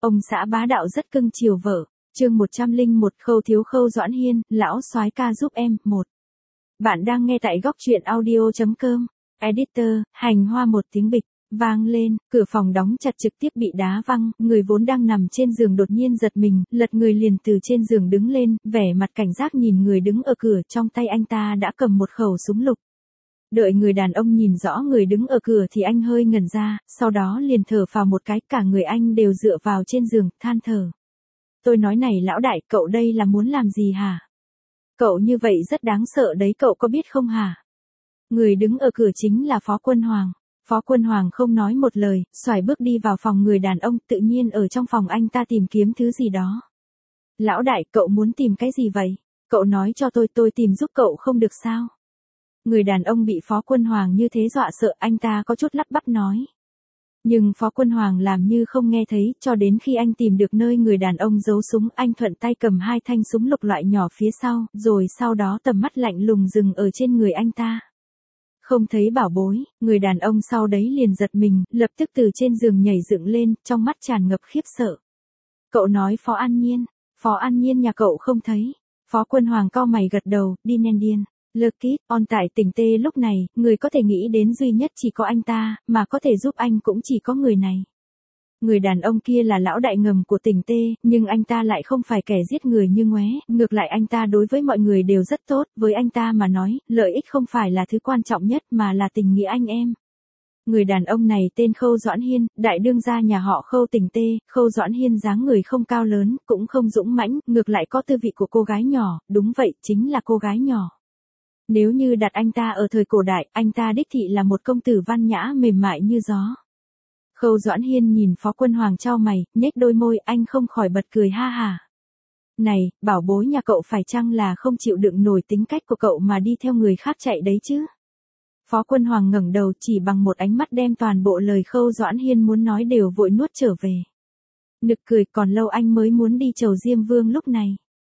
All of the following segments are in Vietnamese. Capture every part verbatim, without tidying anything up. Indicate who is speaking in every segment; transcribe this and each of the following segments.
Speaker 1: Ông xã bá đạo rất cưng chiều vợ. Chương một trăm lẻ một Khâu Thiếu Khâu Doãn Hiên, lão soái ca giúp em, một. Bạn đang nghe tại góc truyện audio chấm com. Editor, hành hoa một tiếng bịch, vang lên, cửa phòng đóng chặt trực tiếp bị đá văng, người vốn đang nằm trên giường đột nhiên giật mình, lật người liền từ trên giường đứng lên, vẻ mặt cảnh giác nhìn người đứng ở cửa, trong tay anh ta đã cầm một khẩu súng lục. Đợi người đàn ông nhìn rõ người đứng ở cửa thì anh hơi ngẩn ra, sau đó liền thở phào một cái, cả người anh đều dựa vào trên giường, than thở. Tôi nói này lão đại, cậu đây là muốn làm gì hả? Cậu như vậy rất đáng sợ đấy, cậu có biết không hả? Người đứng ở cửa chính là Phó Quân Hoàng. Phó Quân Hoàng không nói một lời, xoài bước đi vào phòng người đàn ông, tự nhiên ở trong phòng anh ta tìm kiếm thứ gì đó. Lão đại, cậu muốn tìm cái gì vậy? Cậu nói cho tôi, tôi tìm giúp cậu không được sao? Người đàn ông bị Phó Quân Hoàng như thế dọa sợ, anh ta có chút lắp bắp nói. Nhưng Phó Quân Hoàng làm như không nghe thấy, cho đến khi anh tìm được nơi người đàn ông giấu súng, anh thuận tay cầm hai thanh súng lục loại nhỏ phía sau, rồi sau đó tầm mắt lạnh lùng dừng ở trên người anh ta. Không thấy bảo bối, người đàn ông sau đấy liền giật mình, lập tức từ trên giường nhảy dựng lên, trong mắt tràn ngập khiếp sợ. Cậu nói Phó An Nhiên, Phó An Nhiên nhà cậu không thấy. Phó Quân Hoàng cau mày gật đầu, đi nên điên. Lucky, on tại tỉnh tê lúc này, người có thể nghĩ đến duy nhất chỉ có anh ta, mà có thể giúp anh cũng chỉ có người này. Người đàn ông kia là lão đại ngầm của tỉnh tê, nhưng anh ta lại không phải kẻ giết người như ngoé, ngược lại anh ta đối với mọi người đều rất tốt, với anh ta mà nói, lợi ích không phải là thứ quan trọng nhất mà là tình nghĩa anh em. Người đàn ông này tên Khâu Doãn Hiên, đại đương gia nhà họ Khâu tỉnh tê, Khâu Doãn Hiên dáng người không cao lớn, cũng không dũng mãnh, ngược lại có tư vị của cô gái nhỏ, đúng vậy, chính là cô gái nhỏ. Nếu như đặt anh ta ở thời cổ đại, anh ta đích thị là một công tử văn nhã mềm mại như gió. Khâu Doãn Hiên nhìn Phó Quân Hoàng chau mày, nhếch đôi môi, anh không khỏi bật cười ha hà. Này, bảo bối nhà cậu phải chăng là không chịu đựng nổi tính cách của cậu mà đi theo người khác chạy đấy chứ? Phó Quân Hoàng ngẩng đầu chỉ bằng một ánh mắt đem toàn bộ lời Khâu Doãn Hiên muốn nói đều vội nuốt trở về. Nực cười, còn lâu anh mới muốn đi chầu Diêm Vương lúc này.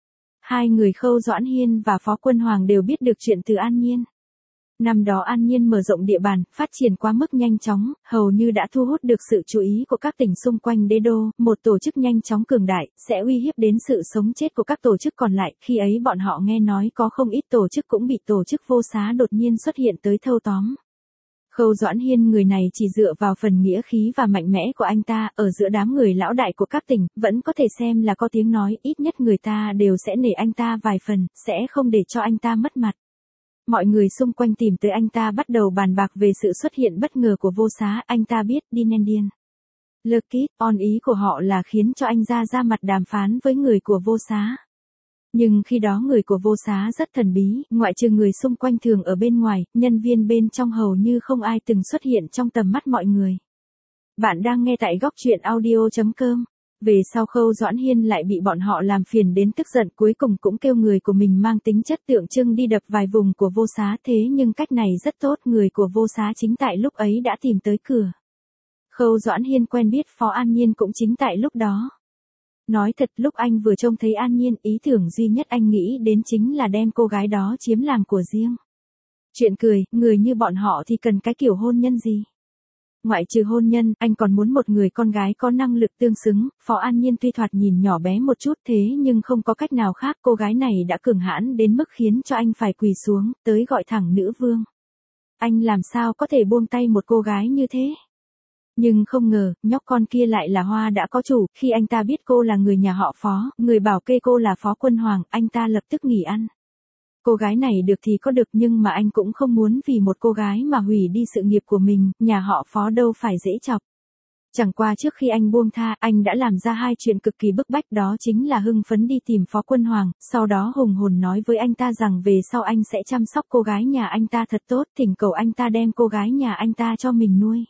Speaker 1: Hai người Khâu Doãn Hiên và Phó Quân Hoàng đều biết được chuyện từ An Nhiên. Năm đó An Nhiên mở rộng địa bàn, phát triển quá mức nhanh chóng, hầu như đã thu hút được sự chú ý của các tỉnh xung quanh đế đô, một tổ chức nhanh chóng cường đại, sẽ uy hiếp đến sự sống chết của các tổ chức còn lại, khi ấy bọn họ nghe nói có không ít tổ chức cũng bị tổ chức vô xá đột nhiên xuất hiện tới thâu tóm. Khâu Doãn Hiên người này chỉ dựa vào phần nghĩa khí và mạnh mẽ của anh ta, ở giữa đám người lão đại của các tỉnh, vẫn có thể xem là có tiếng nói, ít nhất người ta đều sẽ nể anh ta vài phần, sẽ không để cho anh ta mất mặt. Mọi người xung quanh tìm tới anh ta bắt đầu bàn bạc về sự xuất hiện bất ngờ của vô xá, anh ta biết, đi nên điên. Lucky, on ý của họ là khiến cho anh ra ra mặt đàm phán với người của vô xá. Nhưng khi đó người của vô xá rất thần bí, ngoại trừ người xung quanh thường ở bên ngoài, nhân viên bên trong hầu như không ai từng xuất hiện trong tầm mắt mọi người. Bạn đang nghe tại góc truyện audio chấm com. Về sau Khâu Doãn Hiên lại bị bọn họ làm phiền đến tức giận, cuối cùng cũng kêu người của mình mang tính chất tượng trưng đi đập vài vùng của vô xá, thế nhưng cách này rất tốt, người của vô xá chính tại lúc ấy đã tìm tới cửa. Khâu Doãn Hiên quen biết Phó An Nhiên cũng chính tại lúc đó. Nói thật, lúc anh vừa trông thấy An Nhiên, ý tưởng duy nhất anh nghĩ đến chính là đem cô gái đó chiếm làm của riêng. Chuyện cười, người như bọn họ thì cần cái kiểu hôn nhân gì? Ngoại trừ hôn nhân, anh còn muốn một người con gái có năng lực tương xứng. Phó An Nhiên tuy thoạt nhìn nhỏ bé một chút thế nhưng không có cách nào khác, cô gái này đã cường hãn đến mức khiến cho anh phải quỳ xuống, tới gọi thẳng nữ vương. Anh làm sao có thể buông tay một cô gái như thế? Nhưng không ngờ, nhóc con kia lại là hoa đã có chủ, khi anh ta biết cô là người nhà họ Phó, người bảo kê cô là Phó Quân Hoàng, anh ta lập tức nghỉ ăn. Cô gái này được thì có được nhưng mà anh cũng không muốn vì một cô gái mà hủy đi sự nghiệp của mình, nhà họ Phó đâu phải dễ chọc. Chẳng qua trước khi anh buông tha, anh đã làm ra hai chuyện cực kỳ bức bách, đó chính là hưng phấn đi tìm Phó Quân Hoàng, sau đó hùng hồn nói với anh ta rằng về sau anh sẽ chăm sóc cô gái nhà anh ta thật tốt, thỉnh cầu anh ta đem cô gái nhà anh ta cho mình nuôi.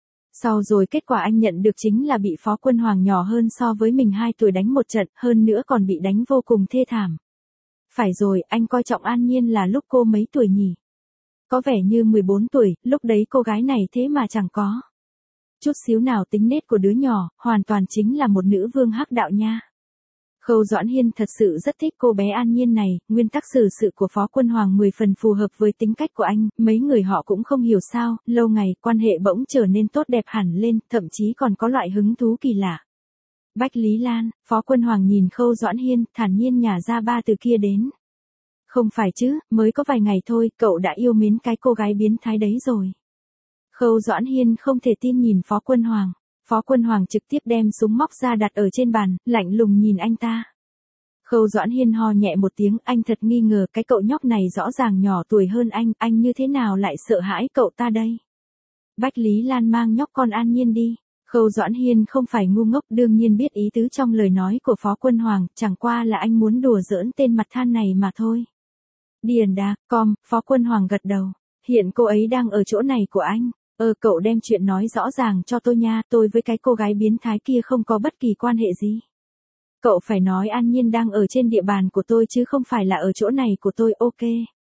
Speaker 1: Sau rồi kết quả anh nhận được chính là bị Phó Quân Hoàng nhỏ hơn so với mình hai tuổi đánh một trận, hơn nữa còn bị đánh vô cùng thê thảm. Phải rồi, anh coi trọng An Nhiên là lúc cô mấy tuổi nhỉ? Có vẻ như mười bốn tuổi, lúc đấy cô gái này thế mà chẳng có chút xíu nào tính nết của đứa nhỏ, hoàn toàn chính là một nữ vương hắc đạo nha. Khâu Doãn Hiên thật sự rất thích cô bé An Nhiên này, nguyên tắc xử sự của Phó Quân Hoàng mười phần phù hợp với tính cách của anh, mấy người họ cũng không hiểu sao, lâu ngày quan hệ bỗng trở nên tốt đẹp hẳn lên, thậm chí còn có loại hứng thú kỳ lạ. Bách Lý Lan, Phó Quân Hoàng nhìn Khâu Doãn Hiên, thản nhiên nhả ra ba từ kia đến. Không phải chứ, mới có vài ngày thôi, cậu đã yêu mến cái cô gái biến thái đấy rồi. Khâu Doãn Hiên không thể tin nhìn Phó Quân Hoàng. Phó Quân Hoàng trực tiếp đem súng móc ra đặt ở trên bàn, lạnh lùng nhìn anh ta. Khâu Doãn Hiên ho nhẹ một tiếng, anh thật nghi ngờ cái cậu nhóc này rõ ràng nhỏ tuổi hơn anh, anh như thế nào lại sợ hãi cậu ta đây? Bách Lý Lan mang nhóc con An Nhiên đi. Khâu Doãn Hiên không phải ngu ngốc, đương nhiên biết ý tứ trong lời nói của Phó Quân Hoàng, chẳng qua là anh muốn đùa giỡn tên mặt than này mà thôi. Điền Đạc, com, Phó Quân Hoàng gật đầu. Hiện cô ấy đang ở chỗ này của anh. Ờ cậu đem chuyện nói rõ ràng cho tôi nha, tôi với cái cô gái biến thái kia không có bất kỳ quan hệ gì. Cậu phải nói An Nhiên đang ở trên địa bàn của tôi chứ không phải là ở chỗ này của tôi, ok.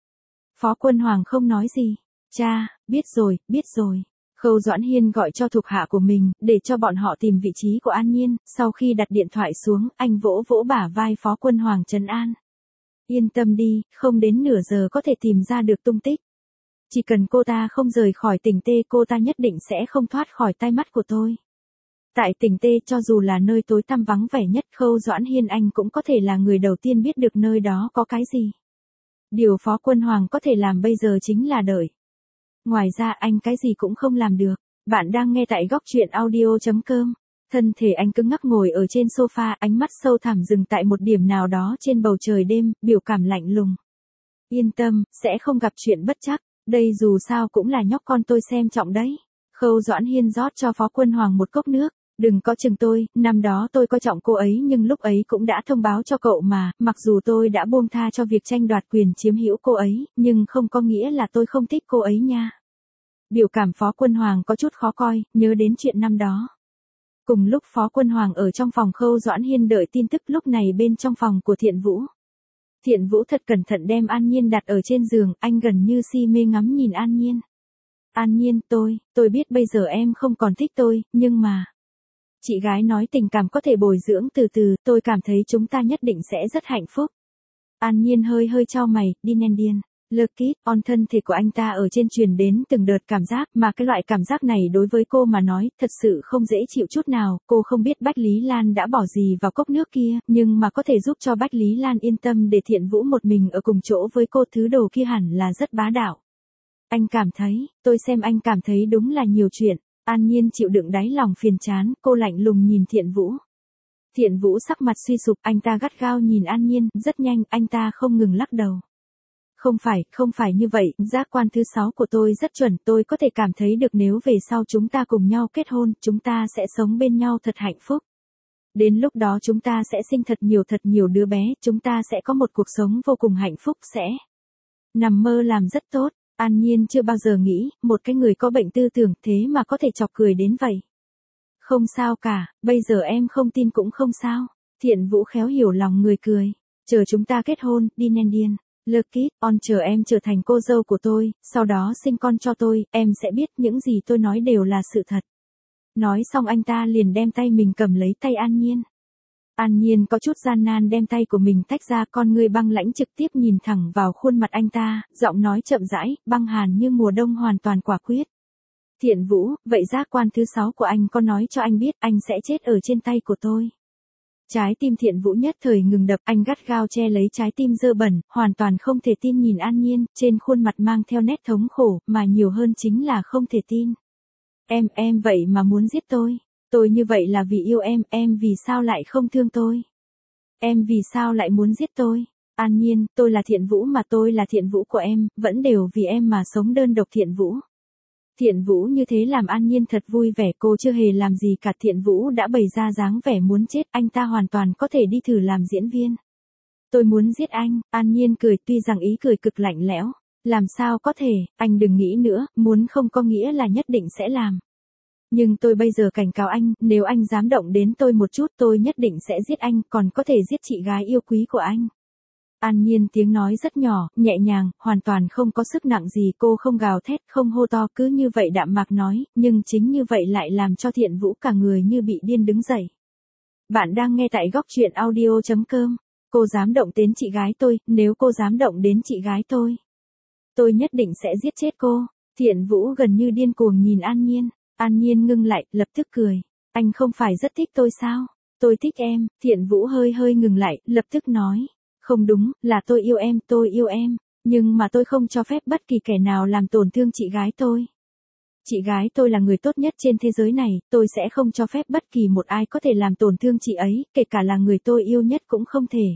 Speaker 1: Phó Quân Hoàng không nói gì. Cha, biết rồi, biết rồi. Khâu Doãn Hiên gọi cho thuộc hạ của mình, để cho bọn họ tìm vị trí của An Nhiên, sau khi đặt điện thoại xuống, anh vỗ vỗ bả vai Phó Quân Hoàng trấn an. Yên tâm đi, không đến nửa giờ có thể tìm ra được tung tích. Chỉ cần cô ta không rời khỏi tỉnh Tê, cô ta nhất định sẽ không thoát khỏi tai mắt của tôi. Tại tỉnh Tê, cho dù là nơi tối tăm vắng vẻ nhất, Khâu Doãn Hiên anh cũng có thể là người đầu tiên biết được nơi đó có cái gì. Điều Phó Quân Hoàng có thể làm bây giờ chính là đợi. Ngoài ra anh cái gì cũng không làm được. Bạn đang nghe tại góc truyện audio chấm com. Thân thể anh cứng ngắc ngồi ở trên sofa, ánh mắt sâu thẳm dừng tại một điểm nào đó trên bầu trời đêm, biểu cảm lạnh lùng. Yên tâm, sẽ không gặp chuyện bất trắc. Đây dù sao cũng là nhóc con tôi xem trọng đấy. Khâu Doãn Hiên rót cho Phó Quân Hoàng một cốc nước. Đừng có chừng tôi, năm đó tôi coi trọng cô ấy nhưng lúc ấy cũng đã thông báo cho cậu mà, mặc dù tôi đã buông tha cho việc tranh đoạt quyền chiếm hữu cô ấy, nhưng không có nghĩa là tôi không thích cô ấy nha. Biểu cảm Phó Quân Hoàng có chút khó coi, nhớ đến chuyện năm đó. Cùng lúc Phó Quân Hoàng ở trong phòng Khâu Doãn Hiên đợi tin tức, lúc này bên trong phòng của Thiện Vũ. Thiện Vũ thật cẩn thận đem An Nhiên đặt ở trên giường, anh gần như si mê ngắm nhìn An Nhiên. An Nhiên, tôi, tôi biết bây giờ em không còn thích tôi, nhưng mà... Chị gái nói tình cảm có thể bồi dưỡng từ từ, tôi cảm thấy chúng ta nhất định sẽ rất hạnh phúc. An Nhiên hơi hơi chau mày, đi nen điên. Lực kít, on thân thể của anh ta ở trên truyền đến từng đợt cảm giác, mà cái loại cảm giác này đối với cô mà nói, thật sự không dễ chịu chút nào. Cô không biết Bách Lý Lan đã bỏ gì vào cốc nước kia, nhưng mà có thể giúp cho Bách Lý Lan yên tâm để Thiện Vũ một mình ở cùng chỗ với cô, thứ đồ kia hẳn là rất bá đạo. Anh cảm thấy, tôi xem anh cảm thấy đúng là nhiều chuyện. An Nhiên chịu đựng đáy lòng phiền chán, cô lạnh lùng nhìn Thiện Vũ. Thiện Vũ sắc mặt suy sụp, anh ta gắt gao nhìn An Nhiên, rất nhanh, anh ta không ngừng lắc đầu. Không phải, không phải như vậy, giác quan thứ sáu của tôi rất chuẩn, tôi có thể cảm thấy được nếu về sau chúng ta cùng nhau kết hôn, chúng ta sẽ sống bên nhau thật hạnh phúc. Đến lúc đó chúng ta sẽ sinh thật nhiều thật nhiều đứa bé, chúng ta sẽ có một cuộc sống vô cùng hạnh phúc, sẽ nằm mơ làm rất tốt. An Nhiên chưa bao giờ nghĩ, một cái người có bệnh tư tưởng thế mà có thể chọc cười đến vậy. Không sao cả, bây giờ em không tin cũng không sao. Thiện Vũ khéo hiểu lòng người cười. Chờ chúng ta kết hôn, đi nen điên. Lực kít, on chờ em trở thành cô dâu của tôi, sau đó sinh con cho tôi, em sẽ biết những gì tôi nói đều là sự thật. Nói xong anh ta liền đem tay mình cầm lấy tay An Nhiên. An Nhiên có chút gian nan đem tay của mình tách ra, con người băng lãnh trực tiếp nhìn thẳng vào khuôn mặt anh ta, giọng nói chậm rãi, băng hàn như mùa đông hoàn toàn quả quyết. Thiện Vũ, vậy giác quan thứ sáu của anh có nói cho anh biết anh sẽ chết ở trên tay của tôi. Trái tim Thiện Vũ nhất thời ngừng đập, anh gắt gao che lấy trái tim dơ bẩn, hoàn toàn không thể tin nhìn An Nhiên, trên khuôn mặt mang theo nét thống khổ, mà nhiều hơn chính là không thể tin. Em, em vậy mà muốn giết tôi. Tôi như vậy là vì yêu em, em vì sao lại không thương tôi? Em vì sao lại muốn giết tôi? An Nhiên, tôi là Thiện Vũ mà, tôi là Thiện Vũ của em, vẫn đều vì em mà sống đơn độc. Thiện Vũ. Thiện Vũ như thế làm An Nhiên thật vui vẻ, cô chưa hề làm gì cả. Thiện Vũ đã bày ra dáng vẻ muốn chết, anh ta hoàn toàn có thể đi thử làm diễn viên. Tôi muốn giết anh, An Nhiên cười, tuy rằng ý cười cực lạnh lẽo. Làm sao có thể, anh đừng nghĩ nữa, muốn không có nghĩa là nhất định sẽ làm. Nhưng tôi bây giờ cảnh cáo anh, nếu anh dám động đến tôi một chút, tôi nhất định sẽ giết anh, còn có thể giết chị gái yêu quý của anh. An Nhiên tiếng nói rất nhỏ, nhẹ nhàng, hoàn toàn không có sức nặng gì, cô không gào thét, không hô to, cứ như vậy đạm mạc nói, nhưng chính như vậy lại làm cho Thiện Vũ cả người như bị điên đứng dậy. Bạn đang nghe tại góc truyện audio chấm com. Cô dám động đến chị gái tôi, nếu cô dám động đến chị gái tôi, tôi nhất định sẽ giết chết cô. Thiện Vũ gần như điên cuồng nhìn An Nhiên. An Nhiên ngưng lại, lập tức cười. Anh không phải rất thích tôi sao? tôi thích em. Thiện Vũ hơi hơi ngừng lại, lập tức nói. Không đúng, là tôi yêu em, tôi yêu em. Nhưng mà tôi không cho phép bất kỳ kẻ nào làm tổn thương chị gái tôi. Chị gái tôi là người tốt nhất trên thế giới này, tôi sẽ không cho phép bất kỳ một ai có thể làm tổn thương chị ấy, kể cả là người tôi yêu nhất cũng không thể.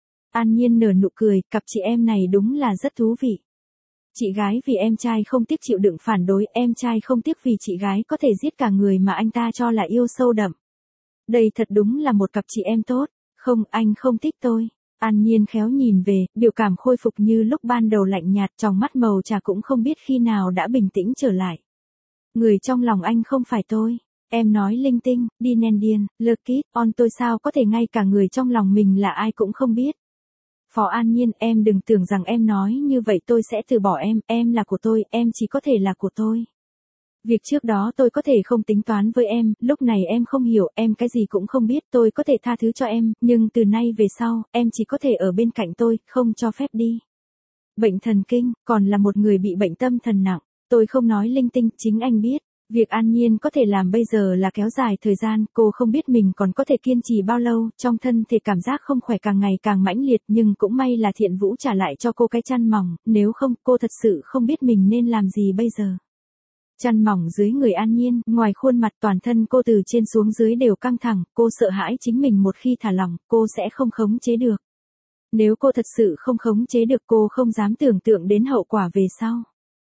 Speaker 1: An Nhiên nở nụ cười, cặp chị em này đúng là rất thú vị. Chị gái vì em trai không tiếc chịu đựng phản đối, em trai không tiếc vì chị gái có thể giết cả người mà anh ta cho là yêu sâu đậm. Đây thật đúng là một cặp chị em tốt. Không, anh không thích tôi. An Nhiên khéo nhìn về, biểu cảm khôi phục như lúc ban đầu lạnh nhạt, trong mắt màu trà cũng không biết khi nào đã bình tĩnh trở lại. Người trong lòng anh không phải tôi. Em nói linh tinh, đi nền điên, lơ kít, on tôi sao có thể ngay cả người trong lòng mình là ai cũng không biết. Phó An Nhiên, em đừng tưởng rằng em nói như vậy tôi sẽ từ bỏ em, em là của tôi, em chỉ có thể là của tôi. Việc trước đó tôi có thể không tính toán với em, lúc này em không hiểu, em cái gì cũng không biết, tôi có thể tha thứ cho em, nhưng từ nay về sau, em chỉ có thể ở bên cạnh tôi, không cho phép đi. Bệnh thần kinh, còn là một người bị bệnh tâm thần nặng, tôi không nói linh tinh, chính anh biết. Việc An Nhiên có thể làm bây giờ là kéo dài thời gian, cô không biết mình còn có thể kiên trì bao lâu, trong thân thể cảm giác không khỏe càng ngày càng mãnh liệt, nhưng cũng may là Thiện Vũ trả lại cho cô cái chăn mỏng, nếu không cô thật sự không biết mình nên làm gì bây giờ. Chăn mỏng dưới người An Nhiên, ngoài khuôn mặt toàn thân cô từ trên xuống dưới đều căng thẳng, cô sợ hãi chính mình một khi thả lỏng, cô sẽ không khống chế được. Nếu cô thật sự không khống chế được cô không dám tưởng tượng đến hậu quả về sau.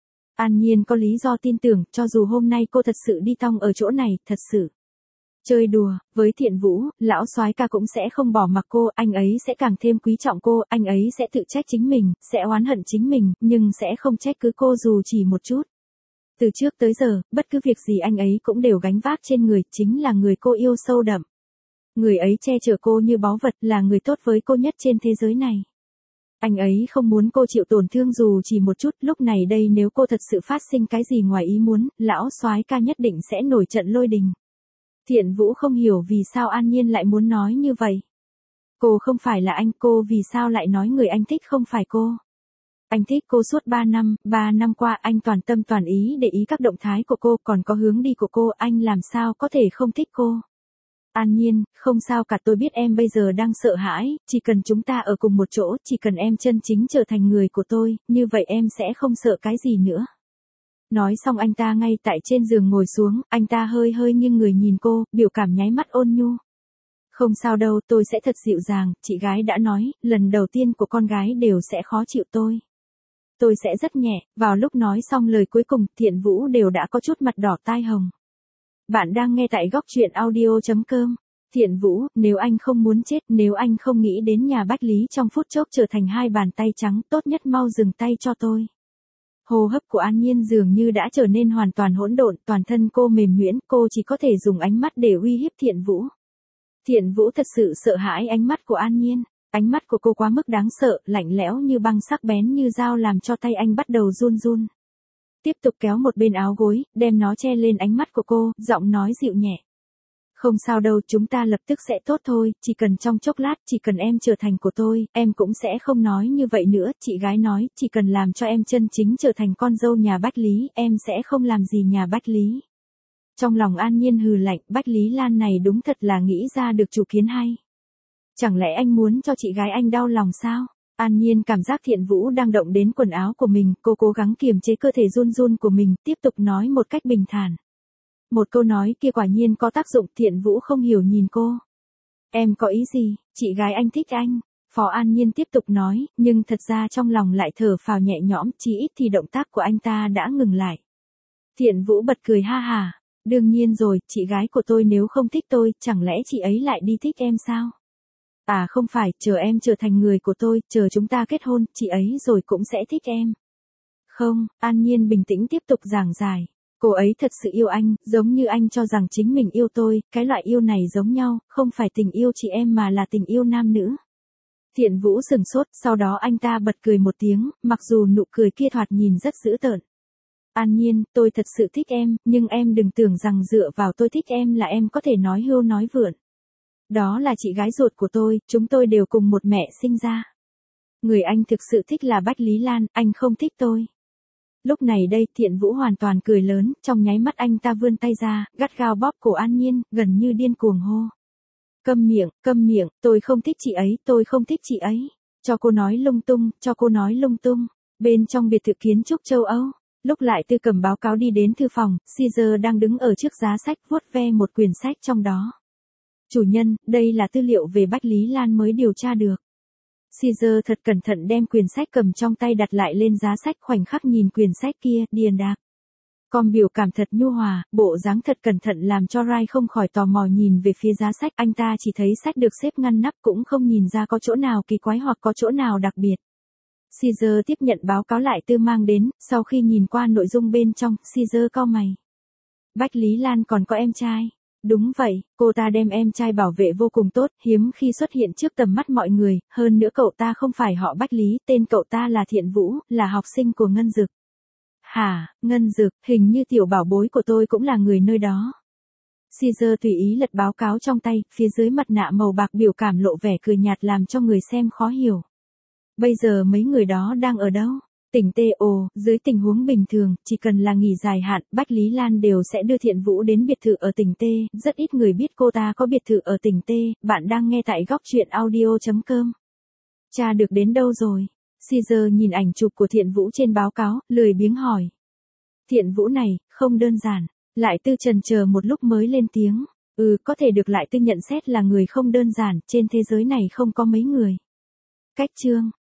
Speaker 1: An Nhiên có lý do tin tưởng, cho dù hôm nay cô thật sự đi tong ở chỗ này, thật sự chơi đùa, với Thiện Vũ, lão soái ca cũng sẽ không bỏ mặc cô, anh ấy sẽ càng thêm quý trọng cô, anh ấy sẽ tự trách chính mình, sẽ oán hận chính mình, nhưng sẽ không trách cứ cô dù chỉ một chút. Từ trước tới giờ, bất cứ việc gì anh ấy cũng đều gánh vác trên người, chính là người cô yêu sâu đậm. Người ấy che chở cô như báu vật, là người tốt với cô nhất trên thế giới này. Anh ấy không muốn cô chịu tổn thương dù chỉ một chút, lúc này đây nếu cô thật sự phát sinh cái gì ngoài ý muốn, lão soái ca nhất định sẽ nổi trận lôi đình. Thiện Vũ không hiểu vì sao An Nhiên lại muốn nói như vậy. Cô không phải là anh, cô vì sao lại nói người anh thích không phải cô. Anh thích cô suốt ba năm, ba năm qua anh toàn tâm toàn ý để ý các động thái của cô, còn có hướng đi của cô, anh làm sao có thể không thích cô. An Nhiên, không sao cả, tôi biết em bây giờ đang sợ hãi, chỉ cần chúng ta ở cùng một chỗ, chỉ cần em chân chính trở thành người của tôi, như vậy em sẽ không sợ cái gì nữa. Nói xong anh ta ngay tại trên giường ngồi xuống, anh ta hơi hơi nghiêng người nhìn cô, biểu cảm nháy mắt ôn nhu. Không sao đâu, tôi sẽ thật dịu dàng, chị gái đã nói, lần đầu tiên của con gái đều sẽ khó chịu tôi. Tôi sẽ rất nhẹ, vào lúc nói xong lời cuối cùng, Thiện Vũ đều đã có chút mặt đỏ tai hồng. Bạn đang nghe tại góc truyện audio chấm com. Thiện Vũ, nếu anh không muốn chết, nếu anh không nghĩ đến nhà Bách Lý trong phút chốc trở thành hai bàn tay trắng, tốt nhất mau dừng tay cho tôi. Hô hấp của An Nhiên dường như đã trở nên hoàn toàn hỗn độn, toàn thân cô mềm nhũn, cô chỉ có thể dùng ánh mắt để uy hiếp Thiện Vũ. Thiện Vũ thật sự sợ hãi ánh mắt của An Nhiên. Ánh mắt của cô quá mức đáng sợ, lạnh lẽo như băng, sắc bén như dao, làm cho tay anh bắt đầu run run. Tiếp tục kéo một bên áo gối, đem nó che lên ánh mắt của cô, giọng nói dịu nhẹ. Không sao đâu, chúng ta lập tức sẽ tốt thôi, chỉ cần trong chốc lát, chỉ cần em trở thành của tôi, em cũng sẽ không nói như vậy nữa, chị gái nói, chỉ cần làm cho em chân chính trở thành con dâu nhà Bách Lý, em sẽ không làm gì nhà Bách Lý. Trong lòng An Nhiên hừ lạnh, Bách Lý Lan này đúng thật là nghĩ ra được chủ kiến hay. Chẳng lẽ anh muốn cho chị gái anh đau lòng sao? An Nhiên cảm giác Thiện Vũ đang động đến quần áo của mình, cô cố gắng kiềm chế cơ thể run run của mình, tiếp tục nói một cách bình thản. Một câu nói kia quả nhiên có tác dụng, Thiện Vũ không hiểu nhìn cô. Em có ý gì, chị gái anh thích anh. Phó An Nhiên tiếp tục nói, nhưng thật ra trong lòng lại thở phào nhẹ nhõm, chỉ ít thì động tác của anh ta đã ngừng lại. Thiện Vũ bật cười ha hà, đương nhiên rồi, chị gái của tôi nếu không thích tôi, chẳng lẽ chị ấy lại đi thích em sao? À không phải, chờ em trở thành người của tôi, chờ chúng ta kết hôn, chị ấy rồi cũng sẽ thích em. Không, An Nhiên bình tĩnh tiếp tục giảng giải. Cô ấy thật sự yêu anh, giống như anh cho rằng chính mình yêu tôi, cái loại yêu này giống nhau, không phải tình yêu chị em mà là tình yêu nam nữ. Thiện Vũ sừng sốt, sau đó anh ta bật cười một tiếng, mặc dù nụ cười kia thoạt nhìn rất dữ tợn. An Nhiên, tôi thật sự thích em, nhưng em đừng tưởng rằng dựa vào tôi thích em là em có thể nói hưu nói vượn. Đó là chị gái ruột của tôi, chúng tôi đều cùng một mẹ sinh ra. Người anh thực sự thích là Bách Lý Lan, anh không thích tôi. Lúc này đây, Thiện Vũ hoàn toàn cười lớn, trong nháy mắt anh ta vươn tay ra, gắt gao bóp cổ An Nhiên, gần như điên cuồng hô. Câm miệng, câm miệng, tôi không thích chị ấy, tôi không thích chị ấy. Cho cô nói lung tung, cho cô nói lung tung. Bên trong biệt thự kiến trúc châu Âu, lúc Lại Tư cầm báo cáo đi đến thư phòng, Caesar đang đứng ở trước giá sách vuốt ve một quyển sách trong đó. Chủ nhân, đây là tư liệu về Bách Lý Lan mới điều tra được. Caesar thật cẩn thận đem quyển sách cầm trong tay đặt lại lên giá sách, khoảnh khắc nhìn quyển sách kia, điền đạc. Con biểu cảm thật nhu hòa, bộ dáng thật cẩn thận làm cho Rai không khỏi tò mò nhìn về phía giá sách. Anh ta chỉ thấy sách được xếp ngăn nắp, cũng không nhìn ra có chỗ nào kỳ quái hoặc có chỗ nào đặc biệt. Caesar tiếp nhận báo cáo Lại Tư mang đến, sau khi nhìn qua nội dung bên trong, Caesar cau mày. Bách Lý Lan còn có em trai. Đúng vậy, cô ta đem em trai bảo vệ vô cùng tốt, hiếm khi xuất hiện trước tầm mắt mọi người, hơn nữa cậu ta không phải họ Bách Lý, tên cậu ta là Thiện Vũ, là học sinh của Ngân Dực. Hả, Ngân Dực, hình như tiểu bảo bối của tôi cũng là người nơi đó. Caesar tùy ý lật báo cáo trong tay, phía dưới mặt nạ màu bạc biểu cảm lộ vẻ cười nhạt làm cho người xem khó hiểu. Bây giờ mấy người đó đang ở đâu? Tỉnh Tê Ồ, dưới tình huống bình thường, chỉ cần là nghỉ dài hạn, Bách Lý Lan đều sẽ đưa Thiện Vũ đến biệt thự ở tỉnh Tê, rất ít người biết cô ta có biệt thự ở tỉnh Tê. Bạn đang nghe tại góc truyện audio chấm com. Cha được đến đâu rồi? Caesar nhìn ảnh chụp của Thiện Vũ trên báo cáo, lười biếng hỏi. Thiện Vũ này, không đơn giản. Lại Tư chần chờ một lúc mới lên tiếng. Ừ, có thể được Lại Tư nhận xét là người không đơn giản, trên thế giới này không có mấy người. Cách chương,